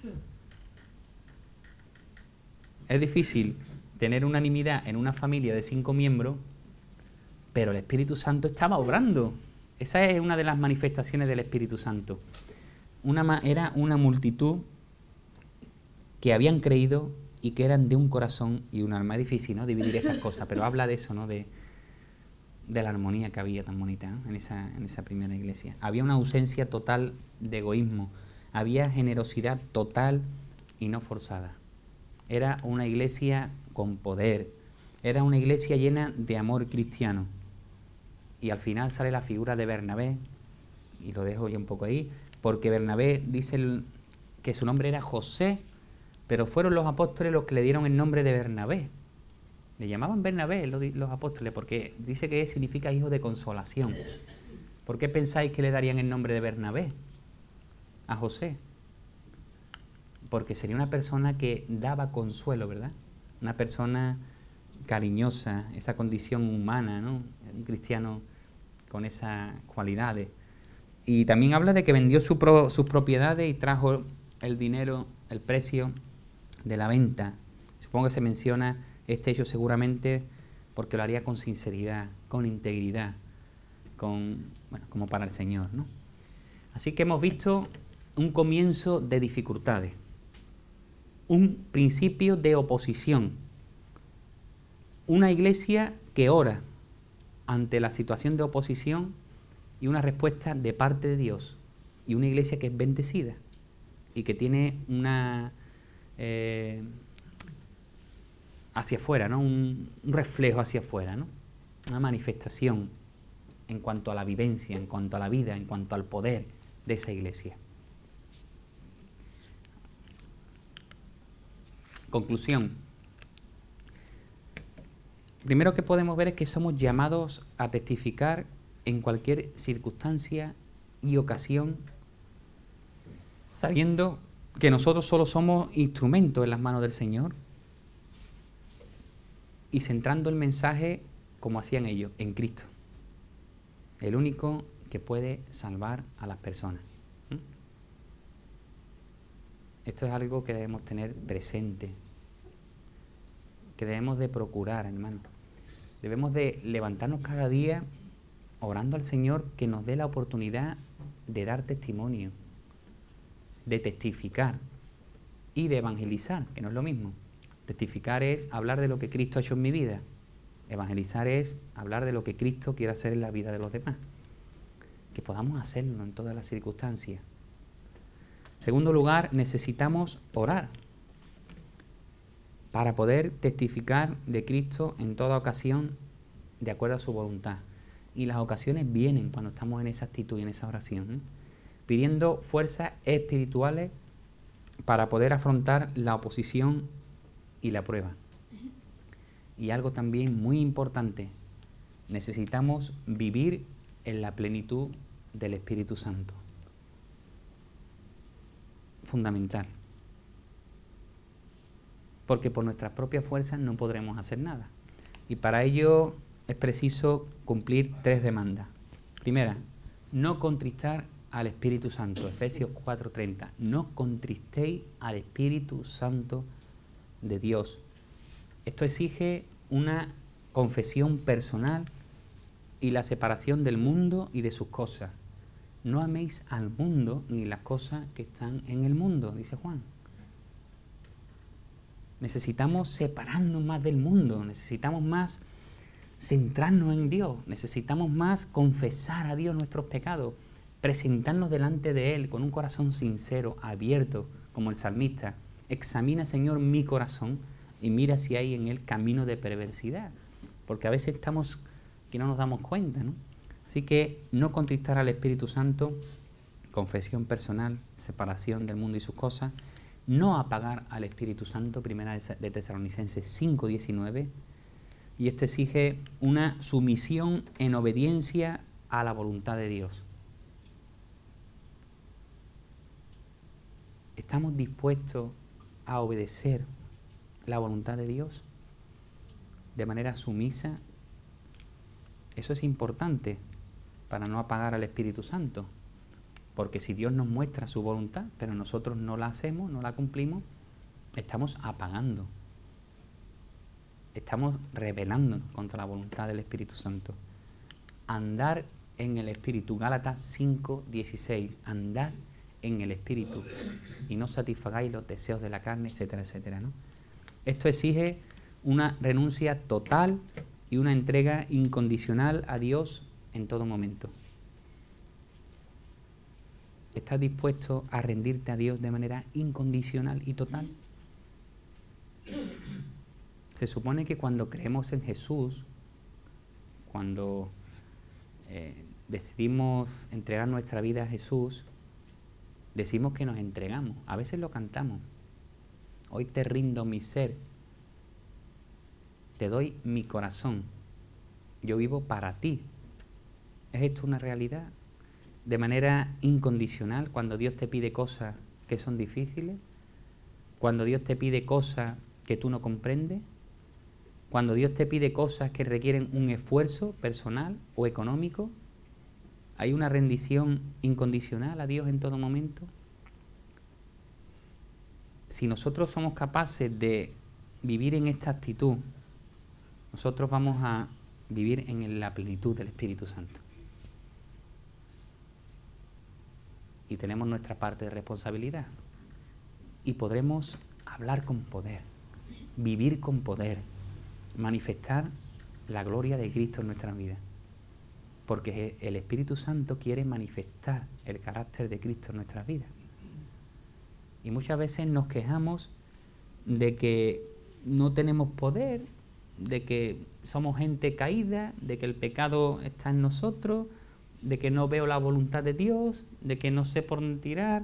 Es difícil tener unanimidad en una familia de cinco miembros, pero el Espíritu Santo estaba obrando. Esa es una de las manifestaciones del Espíritu Santo. Una, era una multitud que habían creído y que eran de un corazón y un alma. Es difícil, ¿no?, dividir estas cosas, pero habla de eso, ¿no?, de, de la armonía que había tan bonita, ¿no?, en esa, en esa primera iglesia. Había una ausencia total de egoísmo, había generosidad total y no forzada. Era una iglesia con poder, era una iglesia llena de amor cristiano. Y al final sale la figura de Bernabé, y lo dejo yo un poco ahí, porque Bernabé dice el, que su nombre era José, pero fueron los apóstoles los que le dieron el nombre de Bernabé. Le llamaban Bernabé los, los apóstoles porque dice que significa hijo de consolación. ¿Por qué pensáis que le darían el nombre de Bernabé a José? Porque sería una persona que daba consuelo, ¿verdad? Una persona cariñosa, esa condición humana, ¿no? Un cristiano con esas cualidades. Y también habla de que vendió su pro, sus propiedades y trajo el dinero, el precio de la venta. Supongo que se menciona este hecho seguramente porque lo haría con sinceridad, con integridad, con, bueno, como para el Señor, ¿no? Así que hemos visto un comienzo de dificultades, un principio de oposición, una iglesia que ora ante la situación de oposición y una respuesta de parte de Dios, y una iglesia que es bendecida y que tiene una eh, hacia afuera, ¿no? Un, un reflejo hacia afuera, ¿no? Una manifestación en cuanto a la vivencia, en cuanto a la vida, en cuanto al poder de esa iglesia. Conclusión. Primero que podemos ver es que somos llamados a testificar en cualquier circunstancia y ocasión, sabiendo que nosotros solo somos instrumentos en las manos del Señor y centrando el mensaje como hacían ellos, en Cristo, el único que puede salvar a las personas. ¿Mm? Esto es algo que debemos tener presente, que debemos de procurar, hermano. Debemos de levantarnos cada día orando al Señor que nos dé la oportunidad de dar testimonio, de testificar y de evangelizar, que no es lo mismo. Testificar es hablar de lo que Cristo ha hecho en mi vida. Evangelizar es hablar de lo que Cristo quiere hacer en la vida de los demás. Que podamos hacerlo en todas las circunstancias. En segundo lugar, necesitamos orar para poder testificar de Cristo en toda ocasión de acuerdo a su voluntad. Y las ocasiones vienen cuando estamos en esa actitud y en esa oración, ¿eh? Pidiendo fuerzas espirituales para poder afrontar la oposición y la prueba. Y algo también muy importante, necesitamos vivir en la plenitud del Espíritu Santo. Fundamental. Porque por nuestras propias fuerzas no podremos hacer nada. Y para ello es preciso cumplir tres demandas. Primera, no contristar al Espíritu Santo. Efesios cuatro treinta. No contristéis al Espíritu Santo de Dios. Esto exige una confesión personal y la separación del mundo y de sus cosas. No améis al mundo ni las cosas que están en el mundo, dice Juan. Necesitamos separarnos más del mundo, necesitamos más centrarnos en Dios, necesitamos más confesar a Dios nuestros pecados, presentarnos delante de Él con un corazón sincero, abierto, como el salmista. Examina, Señor, mi corazón y mira si hay en él camino de perversidad, porque a veces estamos que no nos damos cuenta, ¿no? Así que no contristar al Espíritu Santo, confesión personal, separación del mundo y sus cosas, no apagar al Espíritu Santo, primera de Tesalonicenses cinco diecinueve, y esto exige una sumisión en obediencia a la voluntad de Dios. ¿Estamos dispuestos a obedecer la voluntad de Dios de manera sumisa? Eso es importante para no apagar al Espíritu Santo, porque si Dios nos muestra su voluntad, pero nosotros no la hacemos, no la cumplimos, estamos apagando, estamos rebelándonos contra la voluntad del Espíritu Santo. Andar en el Espíritu, Gálatas cinco dieciséis, andar en el Espíritu y no satisfagáis los deseos de la carne, etcétera, etcétera, ¿no? Esto exige una renuncia total y una entrega incondicional a Dios en todo momento. ¿Estás dispuesto a rendirte a Dios de manera incondicional y total? Se supone que cuando creemos en Jesús, cuando eh, decidimos entregar nuestra vida a Jesús, decimos que nos entregamos. A veces lo cantamos. Hoy te rindo mi ser, te doy mi corazón, yo vivo para ti. ¿Es esto una realidad? De manera incondicional, cuando Dios te pide cosas que son difíciles, cuando Dios te pide cosas que tú no comprendes, cuando Dios te pide cosas que requieren un esfuerzo personal o económico, ¿hay una rendición incondicional a Dios en todo momento? Si nosotros somos capaces de vivir en esta actitud, nosotros vamos a vivir en la plenitud del Espíritu Santo. Y tenemos nuestra parte de responsabilidad. Y podremos hablar con poder, vivir con poder, manifestar la gloria de Cristo en nuestra vida. Porque el Espíritu Santo quiere manifestar el carácter de Cristo en nuestras vidas. Y muchas veces nos quejamos de que no tenemos poder, de que somos gente caída, de que el pecado está en nosotros, de que no veo la voluntad de Dios, de que no sé por dónde tirar.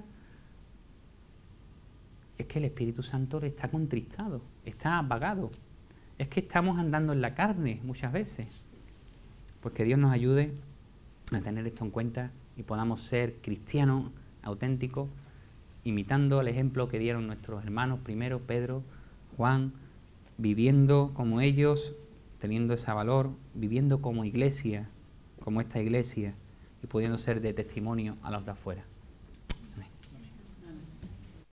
Es que el Espíritu Santo está contristado, está apagado. Es que estamos andando en la carne muchas veces. Pues que Dios nos ayude a tener esto en cuenta y podamos ser cristianos auténticos, imitando el ejemplo que dieron nuestros hermanos primero, Pedro, Juan, viviendo como ellos, teniendo ese valor, viviendo como iglesia, como esta iglesia, y pudiendo ser de testimonio a los de afuera.